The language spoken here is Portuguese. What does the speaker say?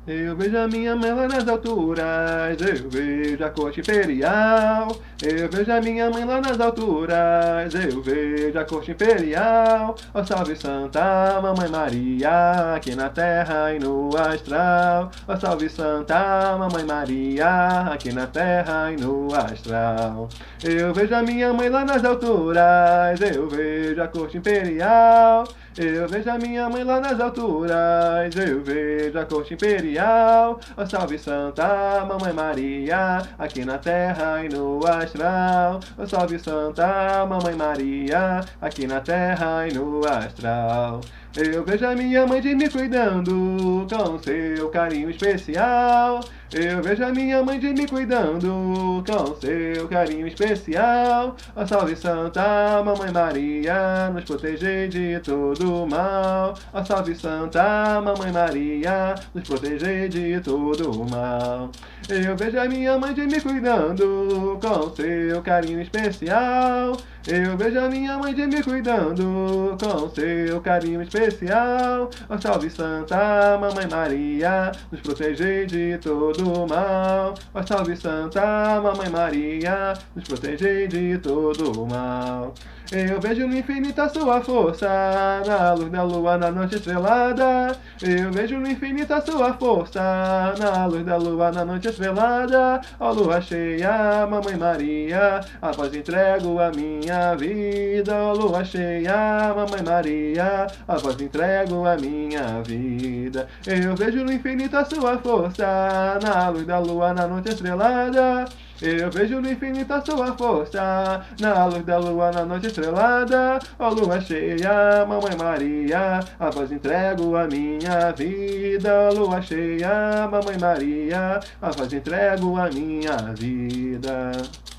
Eu vejo a minha mãe lá nas alturas, eu vejo a corte imperial. Eu vejo a minha mãe lá nas alturas, eu vejo a corte imperial. Ó salve Santa Mamãe Maria, aqui na terra e no astral. Ó salve Santa Mamãe Maria, aqui na terra e no astral. Eu vejo a minha mãe lá nas alturas, eu vejo a corte imperial. Eu vejo a minha mãe lá nas alturas, eu vejo a corte imperial. Ó salve Santa Mamãe Maria, aqui na terra e no astral. Ó salve Santa Mamãe Maria, aqui na terra e no astral. Eu vejo a minha mãe de me cuidando com seu carinho especial. Eu vejo a minha mãe de me cuidando com seu carinho especial. Ó salve Santa Mamãe Maria, nos protegei de todo mal. Ó salve Santa Mamãe Maria, nos protegei de todo mal. Eu vejo a minha mãe de me cuidando com seu carinho especial. Eu vejo a minha mãe de me cuidando com seu carinho especial. Ó salve Santa Mamãe Maria, nos protegei de todo mal. Ó salve Santa Mamãe Maria, nos protegei de todo mal. Eu vejo no infinito a sua força, na luz da lua, na noite estrelada. Eu vejo no infinito a sua força, na luz da lua, na noite estrelada. Ó lua cheia, Mamãe Maria, a vós entrego a minha vida. Ó lua cheia, Mamãe Maria, a vós entrego a minha vida. Eu vejo no infinito a sua força, na luz da lua, na noite estrelada. Eu vejo no infinito a sua força, na luz da lua, na noite estrelada. Ó lua cheia, Mamãe Maria, a vós entrego a minha vida. Ó lua cheia, Mamãe Maria, a vós entrego a minha vida.